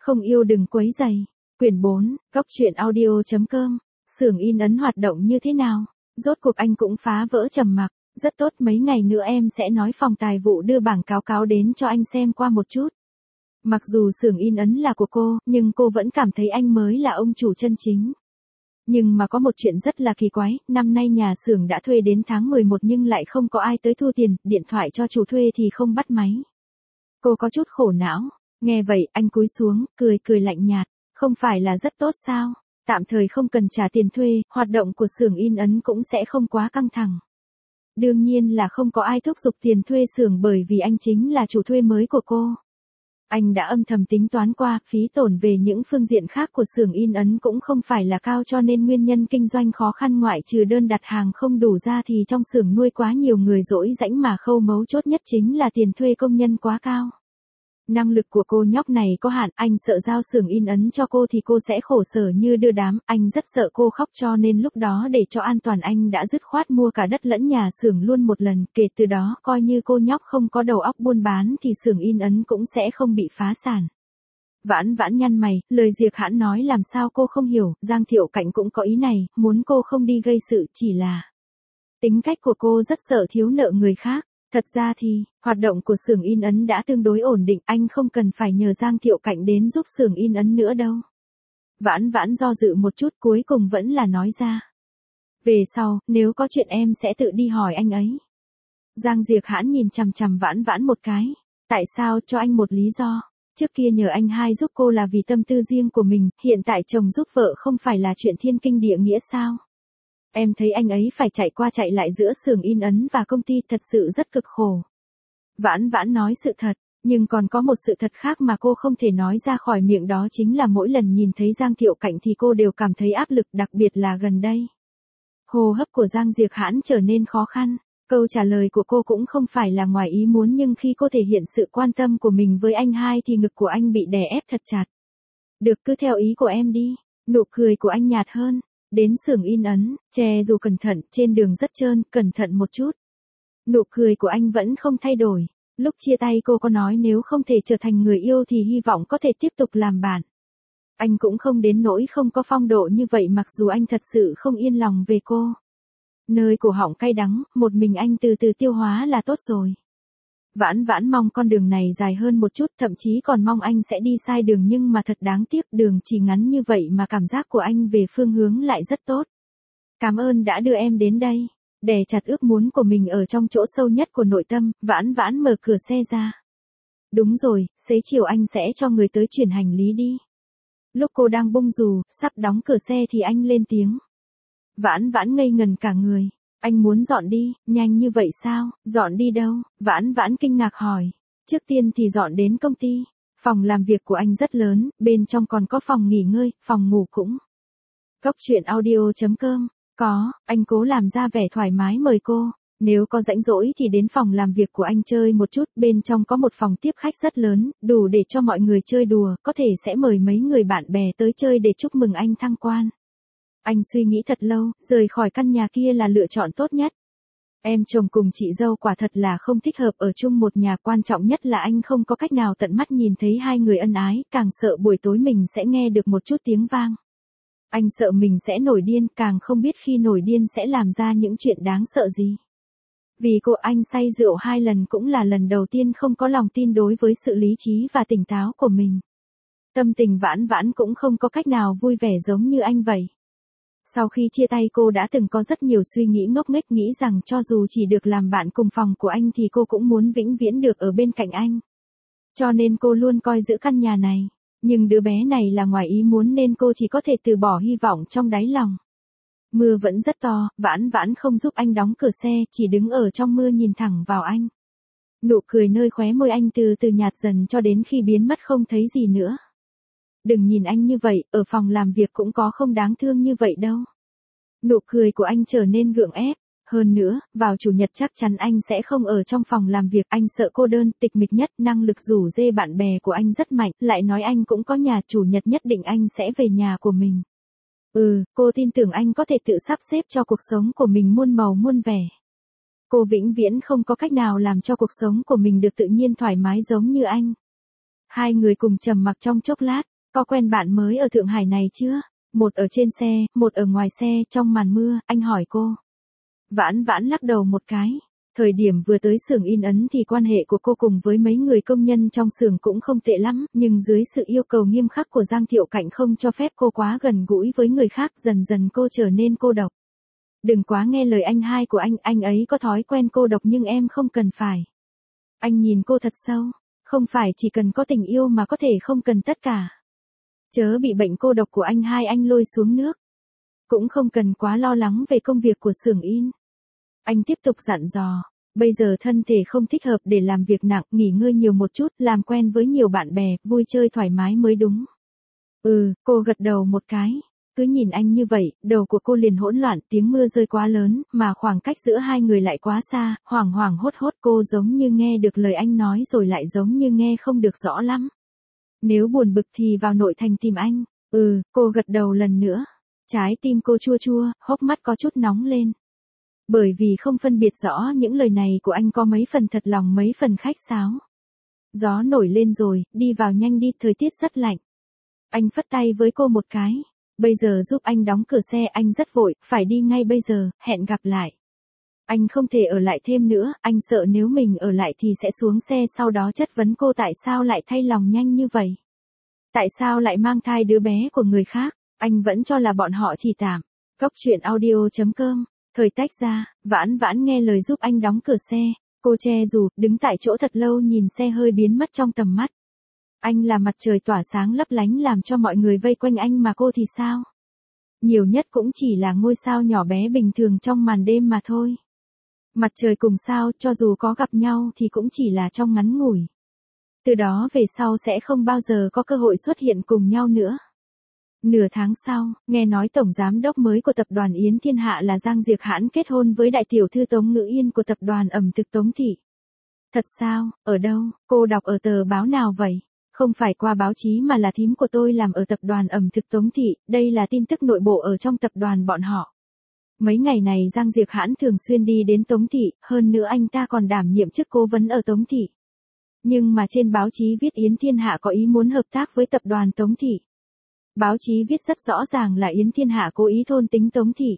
Không yêu đừng quấy rầy. Quyển 4, Góc truyện audio.com. Xưởng in ấn hoạt động như thế nào? Rốt cuộc anh cũng phá vỡ trầm mặc. Rất tốt, mấy ngày nữa em sẽ nói phòng tài vụ đưa bảng cáo cáo đến cho anh xem qua một chút. Mặc dù xưởng in ấn là của cô, nhưng cô vẫn cảm thấy anh mới là ông chủ chân chính. Nhưng mà có một chuyện rất là kỳ quái, năm nay nhà xưởng đã thuê đến tháng 11 nhưng lại không có ai tới thu tiền, điện thoại cho chủ thuê thì không bắt máy. Cô có chút khổ não. Nghe vậy, anh cúi xuống, cười lạnh nhạt. Không phải là rất tốt sao? Tạm thời không cần trả tiền thuê, hoạt động của xưởng in ấn cũng sẽ không quá căng thẳng. Đương nhiên là không có ai thúc giục tiền thuê xưởng bởi vì anh chính là chủ thuê mới của cô. Anh đã âm thầm tính toán qua, phí tổn về những phương diện khác của xưởng in ấn cũng không phải là cao, cho nên nguyên nhân kinh doanh khó khăn ngoại trừ đơn đặt hàng không đủ ra thì trong xưởng nuôi quá nhiều người rỗi rãnh, mà khâu mấu chốt nhất chính là tiền thuê công nhân quá cao. Năng lực của cô nhóc này có hạn, anh sợ giao xưởng in ấn cho cô thì cô sẽ khổ sở như đưa đám, anh rất sợ cô khóc, cho nên lúc đó để cho an toàn anh đã dứt khoát mua cả đất lẫn nhà xưởng luôn một lần, kể từ đó coi như cô nhóc không có đầu óc buôn bán thì xưởng in ấn cũng sẽ không bị phá sản. Vãn Vãn nhăn mày, lời Diệp Hãn nói làm sao cô không hiểu, Giang Thiệu Cạnh cũng có ý này, muốn cô không đi gây sự, chỉ là tính cách của cô rất sợ thiếu nợ người khác. Thật ra thì, hoạt động của xưởng in ấn đã tương đối ổn định, anh không cần phải nhờ Giang Thiệu Cạnh đến giúp xưởng in ấn nữa đâu. Vãn Vãn do dự một chút, cuối cùng vẫn là nói ra. Về sau, nếu có chuyện em sẽ tự đi hỏi anh ấy. Giang Diệp Hãn nhìn chằm chằm Vãn Vãn một cái. Tại sao, cho anh một lý do. Trước kia nhờ anh hai giúp cô là vì tâm tư riêng của mình, hiện tại chồng giúp vợ không phải là chuyện thiên kinh địa nghĩa sao? Em thấy anh ấy phải chạy qua chạy lại giữa xưởng in ấn và công ty, thật sự rất cực khổ. Vãn Vãn nói sự thật, nhưng còn có một sự thật khác mà cô không thể nói ra khỏi miệng, đó chính là mỗi lần nhìn thấy Giang Thiệu Cạnh thì cô đều cảm thấy áp lực, đặc biệt là gần đây. Hô hấp của Giang Diệp Hãn trở nên khó khăn, câu trả lời của cô cũng không phải là ngoài ý muốn, nhưng khi cô thể hiện sự quan tâm của mình với anh hai thì ngực của anh bị đè ép thật chặt. Được, cứ theo ý của em đi. Nụ cười của anh nhạt hơn. Đến xưởng in ấn, che dù cẩn thận, trên đường rất trơn, cẩn thận một chút. Nụ cười của anh vẫn không thay đổi. Lúc chia tay cô có nói nếu không thể trở thành người yêu thì hy vọng có thể tiếp tục làm bạn. Anh cũng không đến nỗi không có phong độ như vậy, mặc dù anh thật sự không yên lòng về cô. Nơi cổ họng cay đắng, một mình anh từ từ tiêu hóa là tốt rồi. Vãn Vãn mong con đường này dài hơn một chút, thậm chí còn mong anh sẽ đi sai đường, nhưng mà thật đáng tiếc, đường chỉ ngắn như vậy mà cảm giác của anh về phương hướng lại rất tốt. Cảm ơn đã đưa em đến đây. Đè chặt ước muốn của mình ở trong chỗ sâu nhất của nội tâm, Vãn Vãn mở cửa xe ra. Đúng rồi, xế chiều anh sẽ cho người tới chuyển hành lý đi. Lúc cô đang bung dù, sắp đóng cửa xe thì anh lên tiếng. Vãn Vãn ngây ngần cả người. Anh muốn dọn đi, nhanh như vậy sao, dọn đi đâu? Vãn Vãn kinh ngạc hỏi. Trước tiên thì dọn đến công ty. Phòng làm việc của anh rất lớn, bên trong còn có phòng nghỉ ngơi, phòng ngủ cũng. Góc truyện audio.com. Có, anh cố làm ra vẻ thoải mái mời cô. Nếu có rảnh rỗi thì đến phòng làm việc của anh chơi một chút, bên trong có một phòng tiếp khách rất lớn, đủ để cho mọi người chơi đùa, có thể sẽ mời mấy người bạn bè tới chơi để chúc mừng anh thăng quan. Anh suy nghĩ thật lâu, rời khỏi căn nhà kia là lựa chọn tốt nhất. Em chồng cùng chị dâu quả thật là không thích hợp ở chung một nhà, quan trọng nhất là anh không có cách nào tận mắt nhìn thấy hai người ân ái, càng sợ buổi tối mình sẽ nghe được một chút tiếng vang. Anh sợ mình sẽ nổi điên, càng không biết khi nổi điên sẽ làm ra những chuyện đáng sợ gì. Vì cô, anh say rượu 2 lần cũng là lần đầu tiên không có lòng tin đối với sự lý trí và tỉnh táo của mình. Tâm tình Vãn Vãn cũng không có cách nào vui vẻ giống như anh vậy. Sau khi chia tay cô đã từng có rất nhiều suy nghĩ ngốc nghếch, nghĩ rằng cho dù chỉ được làm bạn cùng phòng của anh thì cô cũng muốn vĩnh viễn được ở bên cạnh anh. Cho nên cô luôn coi giữ căn nhà này. Nhưng đứa bé này là ngoài ý muốn nên cô chỉ có thể từ bỏ hy vọng trong đáy lòng. Mưa vẫn rất to, Vãn Vãn không giúp anh đóng cửa xe, chỉ đứng ở trong mưa nhìn thẳng vào anh. Nụ cười nơi khóe môi anh từ từ nhạt dần cho đến khi biến mất không thấy gì nữa. Đừng nhìn anh như vậy, ở phòng làm việc cũng có không đáng thương như vậy đâu. Nụ cười của anh trở nên gượng ép. Hơn nữa, vào chủ nhật chắc chắn anh sẽ không ở trong phòng làm việc, anh sợ cô đơn, tịch mịch nhất, năng lực rủ rê bạn bè của anh rất mạnh, lại nói anh cũng có nhà, chủ nhật nhất định anh sẽ về nhà của mình. Cô tin tưởng anh có thể tự sắp xếp cho cuộc sống của mình muôn màu muôn vẻ. Cô vĩnh viễn không có cách nào làm cho cuộc sống của mình được tự nhiên thoải mái giống như anh. Hai người cùng trầm mặc trong chốc lát, có quen bạn mới ở Thượng Hải này chưa? Một ở trên xe, một ở ngoài xe, trong màn mưa, anh hỏi cô. Vãn Vãn lắc đầu một cái. Thời điểm vừa tới xưởng in ấn thì quan hệ của cô cùng với mấy người công nhân trong xưởng cũng không tệ lắm, nhưng dưới sự yêu cầu nghiêm khắc của Giang Thiệu Cảnh không cho phép cô quá gần gũi với người khác, dần dần cô trở nên cô độc. Đừng quá nghe lời anh hai của anh ấy có thói quen cô độc nhưng em không cần phải. Anh nhìn cô thật sâu, không phải chỉ cần có tình yêu mà có thể không cần tất cả. Chớ bị bệnh cô độc của anh hai anh lôi xuống nước. Cũng không cần quá lo lắng về công việc của xưởng in. Anh tiếp tục dặn dò, bây giờ thân thể không thích hợp để làm việc nặng, nghỉ ngơi nhiều một chút, làm quen với nhiều bạn bè, vui chơi thoải mái mới đúng. Cô gật đầu một cái. Cứ nhìn anh như vậy, đầu của cô liền hỗn loạn, tiếng mưa rơi quá lớn, mà khoảng cách giữa hai người lại quá xa, hoảng hoảng hốt hốt cô giống như nghe được lời anh nói rồi lại giống như nghe không được rõ lắm. Nếu buồn bực thì vào nội thành tìm anh. Cô gật đầu lần nữa. Trái tim cô chua chua, hốc mắt có chút nóng lên. Bởi vì không phân biệt rõ những lời này của anh có mấy phần thật lòng mấy phần khách sáo. Gió nổi lên rồi, đi vào nhanh đi, thời tiết rất lạnh. Anh phất tay với cô một cái. Bây giờ giúp anh đóng cửa xe, anh rất vội, phải đi ngay bây giờ, hẹn gặp lại. Anh không thể ở lại thêm nữa, anh sợ nếu mình ở lại thì sẽ xuống xe sau đó chất vấn cô tại sao lại thay lòng nhanh như vậy. Tại sao lại mang thai đứa bé của người khác, anh vẫn cho là bọn họ chỉ tạm. Cốc truyện audio.com, thời tách ra, Vãn Vãn nghe lời giúp anh đóng cửa xe, cô che dù, đứng tại chỗ thật lâu nhìn xe hơi biến mất trong tầm mắt. Anh là mặt trời tỏa sáng lấp lánh làm cho mọi người vây quanh anh mà cô thì sao? Nhiều nhất cũng chỉ là ngôi sao nhỏ bé bình thường trong màn đêm mà thôi. Mặt trời cùng sao cho dù có gặp nhau thì cũng chỉ là trong ngắn ngủi. Từ đó về sau sẽ không bao giờ có cơ hội xuất hiện cùng nhau nữa. Nửa tháng sau, nghe nói tổng giám đốc mới của tập đoàn Yến Thiên Hạ là Giang Diệc Hãn kết hôn với đại tiểu thư Tống Ngữ Yên của tập đoàn ẩm thực Tống Thị. Thật sao, ở đâu, cô đọc ở tờ báo nào vậy? Không phải qua báo chí mà là thím của tôi làm ở tập đoàn ẩm thực Tống Thị, đây là tin tức nội bộ ở trong tập đoàn bọn họ. Mấy ngày này Giang Diệc Hãn thường xuyên đi đến Tống Thị, hơn nữa anh ta còn đảm nhiệm chức cố vấn ở Tống Thị. Nhưng mà trên báo chí viết Yến Thiên Hạ có ý muốn hợp tác với tập đoàn Tống Thị. Báo chí viết rất rõ ràng là Yến Thiên Hạ cố ý thôn tính Tống Thị.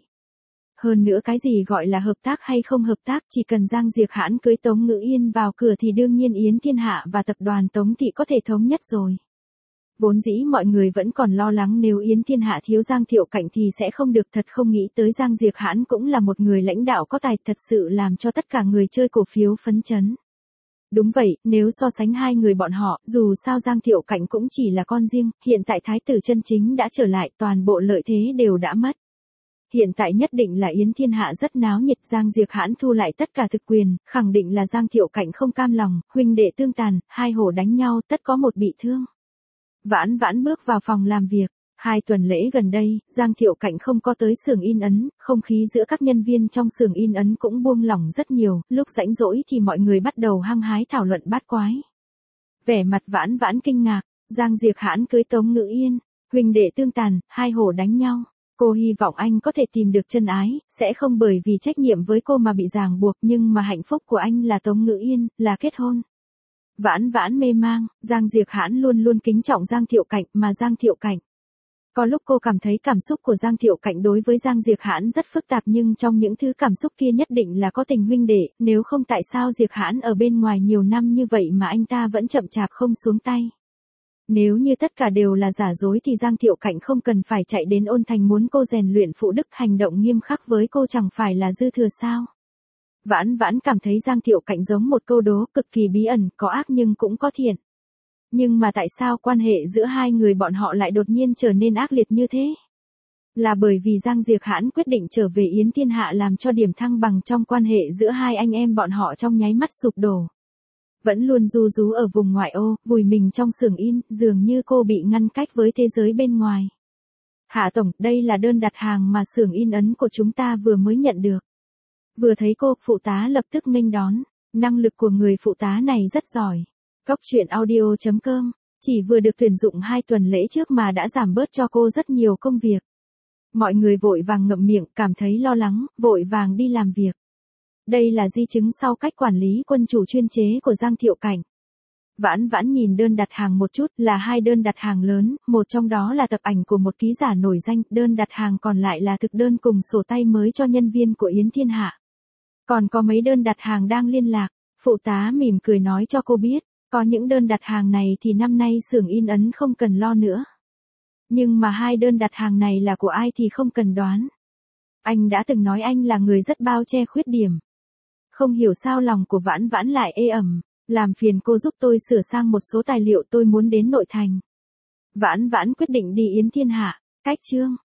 Hơn nữa cái gì gọi là hợp tác hay không hợp tác, chỉ cần Giang Diệc Hãn cưới Tống Ngữ Yên vào cửa thì đương nhiên Yến Thiên Hạ và tập đoàn Tống Thị có thể thống nhất rồi. Vốn dĩ mọi người vẫn còn lo lắng nếu Yến Thiên Hạ thiếu Giang Thiệu Cảnh thì sẽ không được, thật không nghĩ tới Giang Diệc Hãn cũng là một người lãnh đạo có tài, thật sự làm cho tất cả người chơi cổ phiếu phấn chấn. Đúng vậy, nếu so sánh hai người bọn họ, dù sao Giang Thiệu Cảnh cũng chỉ là con riêng, hiện tại thái tử chân chính đã trở lại, toàn bộ lợi thế đều đã mất. Hiện tại nhất định là Yến Thiên Hạ rất náo nhiệt, Giang Diệc Hãn thu lại tất cả thực quyền, khẳng định là Giang Thiệu Cảnh không cam lòng, huynh đệ tương tàn, hai hổ đánh nhau, tất có một bị thương. Vãn Vãn bước vào phòng làm việc. 2 tuần lễ gần đây, Giang Thiệu Cảnh không có tới xưởng in ấn, không khí giữa các nhân viên trong xưởng in ấn cũng buông lỏng rất nhiều, lúc rảnh rỗi thì mọi người bắt đầu hăng hái thảo luận bát quái. Vẻ mặt Vãn Vãn kinh ngạc, Giang Diệc Hãn cưới Tống Ngữ Yên, huynh đệ tương tàn, hai hổ đánh nhau. Cô hy vọng anh có thể tìm được chân ái, sẽ không bởi vì trách nhiệm với cô mà bị ràng buộc, nhưng mà hạnh phúc của anh là Tống Ngữ Yên, là kết hôn. Vãn Vãn mê mang, Giang Diệc Hãn luôn luôn kính trọng Giang Thiệu Cảnh, mà Giang Thiệu Cảnh. Có lúc cô cảm thấy cảm xúc của Giang Thiệu Cảnh đối với Giang Diệc Hãn rất phức tạp, nhưng trong những thứ cảm xúc kia nhất định là có tình huynh đệ, nếu không tại sao Diệc Hãn ở bên ngoài nhiều năm như vậy mà anh ta vẫn chậm chạp không xuống tay. Nếu như tất cả đều là giả dối thì Giang Thiệu Cảnh không cần phải chạy đến Ôn Thành muốn cô rèn luyện phụ đức, hành động nghiêm khắc với cô chẳng phải là dư thừa sao. Vãn Vãn cảm thấy Giang Thiệu Cảnh giống một câu đố cực kỳ bí ẩn, có ác nhưng cũng có thiện. Nhưng mà tại sao quan hệ giữa hai người bọn họ lại đột nhiên trở nên ác liệt như thế? Là bởi vì Giang Diệc Hãn quyết định trở về Yến Thiên Hạ làm cho điểm thăng bằng trong quan hệ giữa hai anh em bọn họ trong nháy mắt sụp đổ. Vẫn luôn ru rú ở vùng ngoại ô, vùi mình trong xưởng in, dường như cô bị ngăn cách với thế giới bên ngoài. Hạ tổng, đây là đơn đặt hàng mà xưởng in ấn của chúng ta vừa mới nhận được. Vừa thấy cô, phụ tá lập tức nghênh đón, năng lực của người phụ tá này rất giỏi. Cốc truyện audio.com, chỉ vừa được tuyển dụng 2 tuần lễ trước mà đã giảm bớt cho cô rất nhiều công việc. Mọi người vội vàng ngậm miệng, cảm thấy lo lắng, vội vàng đi làm việc. Đây là di chứng sau cách quản lý quân chủ chuyên chế của Giang Thiệu Cảnh. Vãn Vãn nhìn đơn đặt hàng một chút, là 2 đơn đặt hàng lớn, một trong đó là tập ảnh của một ký giả nổi danh, đơn đặt hàng còn lại là thực đơn cùng sổ tay mới cho nhân viên của Yến Thiên Hạ. Còn có mấy đơn đặt hàng đang liên lạc, phụ tá mỉm cười nói cho cô biết, có những đơn đặt hàng này thì năm nay xưởng in ấn không cần lo nữa. Nhưng mà 2 đơn đặt hàng này là của ai thì không cần đoán. Anh đã từng nói anh là người rất bao che khuyết điểm. Không hiểu sao lòng của Vãn Vãn lại ê ẩm, làm phiền cô giúp tôi sửa sang một số tài liệu, tôi muốn đến nội thành. Vãn Vãn quyết định đi Yến Thiên Hạ, cách chương.